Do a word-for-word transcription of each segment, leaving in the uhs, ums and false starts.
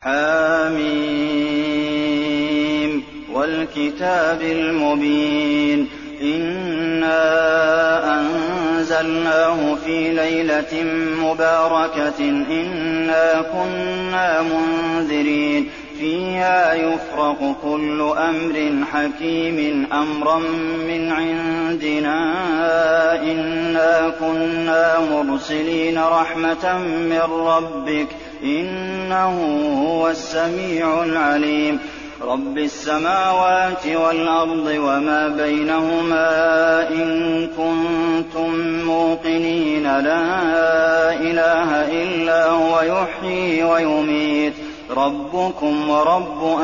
حم والكتاب المبين إنا أنزلناه في ليلة مباركة إنا كنا منذرين فيها يفرق كل أمر حكيم أمرا من عندنا إنا كنا مرسلين رحمة من ربك إنه هو السميع العليم رب السماوات والأرض وما بينهما إن كنتم موقنين لا إله إلا هو يحيي ويميت ربكم ورب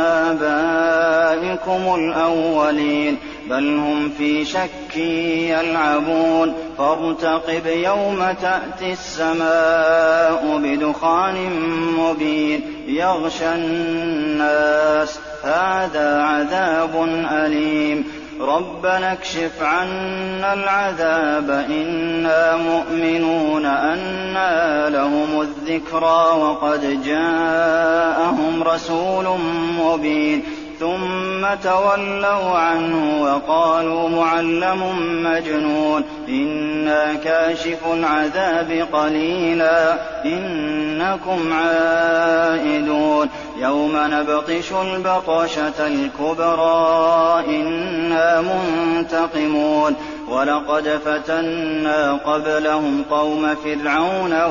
آبائكم الأولين بل هم في شك يلعبون فارتقب يوم تأتي السماء بدخان مبين يغشى الناس هذا عذاب أليم ربنا اكشف عنا العذاب إنا مؤمنون أنى لهم الذكرى وقد جاءهم رسول مبين ثم تولوا عنه وقالوا معلم مجنون إنا كاشف العذاب قليلا إنكم عائدون يوم نبطش البطشة الكبرى إنا منتقمون ولقد فتنا قبلهم قوم فرعون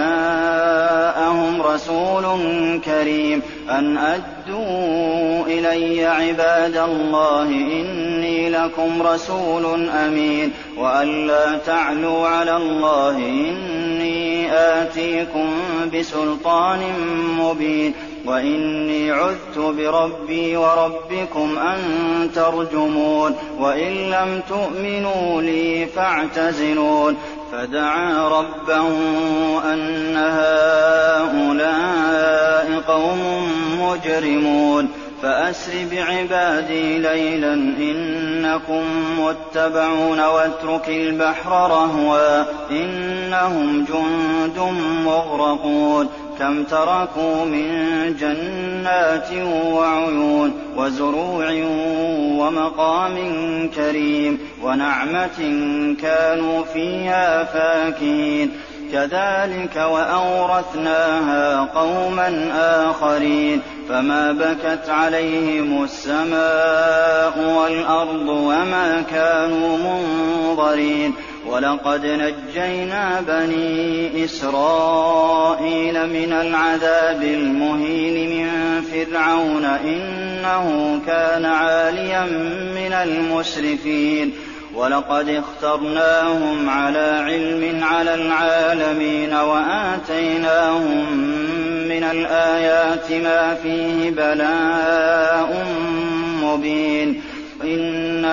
وجاءهم رسول كريم أن أدوا إلي عباد الله إني لكم رسول أمين وأن لا تعلوا على الله إني آتيكم بسلطان مبين وإني عذت بربي وربكم أن ترجمون وإن لم تؤمنوا لي فاعتزلون فدعا ربه أن هؤلاء قوم مجرمون فأسر بعبادي ليلا إنكم متبعون واترك البحر رهوا إنهم جند مغرقون كم تركوا من جنات وعيون وزروع ومقام كريم ونعمة كانوا فيها فاكهين كذلك وأورثناها قوما آخرين فما بكت عليهم السماء والأرض وما كانوا منظرين ولقد نجينا بني إسرائيل من العذاب المهين من فرعون إنه كان عاليا من المسرفين ولقد اخترناهم على علم على العالمين وآتيناهم من الآيات ما فيه بلاء مبين إن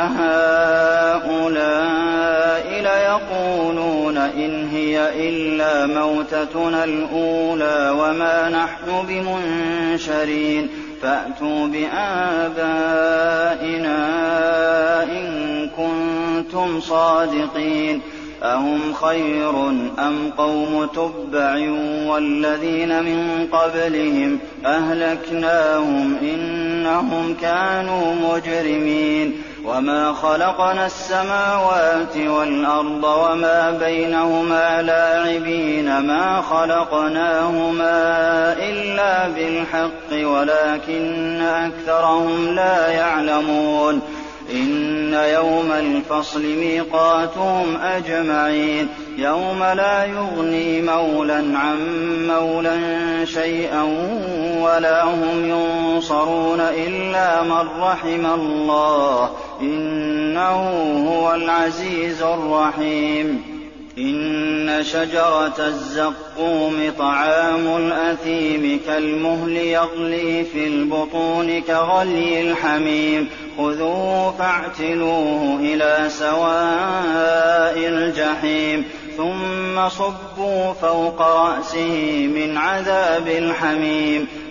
هؤلاء ليقولون إن هي إلا موتتنا الأولى وما نحن بمنشرين فأتوا بآبائنا إن كنتم صادقين أهم خير أم قوم تبع والذين من قبلهم أهلكناهم إنهم كانوا مجرمين وما خلقنا السماوات والأرض وما بينهما لاعبين ما خلقناهما إلا بالحق ولكن أكثرهم لا يعلمون إن يوم الفصل ميقاتهم أجمعين يوم لا يغني مولى عن مولى شيئا ولا هم ينصرون إلا من رحم الله إنه هو العزيز الرحيم إن شجرة الزقوم طعام الأثيم كالمهل يغلي في البطون كغلي الحميم خذوه فاعتلوه إلى سواء الجحيم ثم صبوا فوق رأسه من عذاب الحميم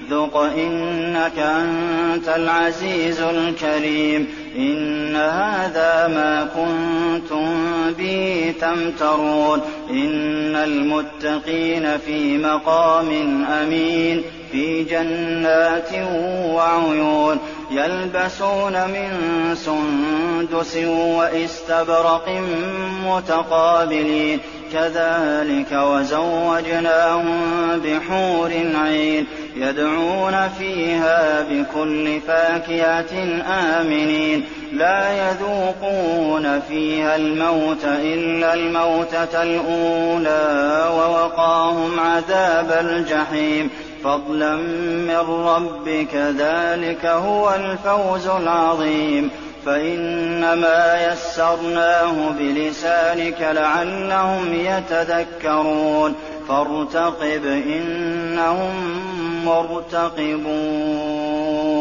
ذُقْ إِنَّكَ أَنتَ الْعَزِيزُ الْكَرِيمُ إِنَّ هَٰذَا مَا كُنتُم بِهِ تَمْتَرُونَ إِنَّ الْمُتَّقِينَ فِي مَقَامٍ أَمِينٍ فِي جَنَّاتٍ وَعُيُونٍ يَلْبَسُونَ مِن سُندُسٍ وَإِسْتَبْرَقٍ مُّتَقَابِلِينَ كَذَٰلِكَ وَزَوَّجْنَاهُم بِحُورٍ عِينٍ يَدْعُونَ فِيهَا بِكُلِّ فَاكِهَةٍ آمِنِينَ لَا يَذُوقُونَ فِيهَا الْمَوْتَ إِلَّا الْمَوْتَةَ الْأُولَىٰ وَوَقَاهُمْ عَذَابَ الْجَحِيمِ فَضْلًا مِّن رَّبِّكَ ۚ ذَٰلِكَ هُوَ الْفَوْزُ الْعَظِيمُ فَإِنَّمَا يَسَّرْنَاهُ بِلِسَانِكَ لَعَلَّهُمْ يَتَذَكَّرُونَ فَارْتَقِبْ إِنَّهُم مُّرْتَقِبُونَ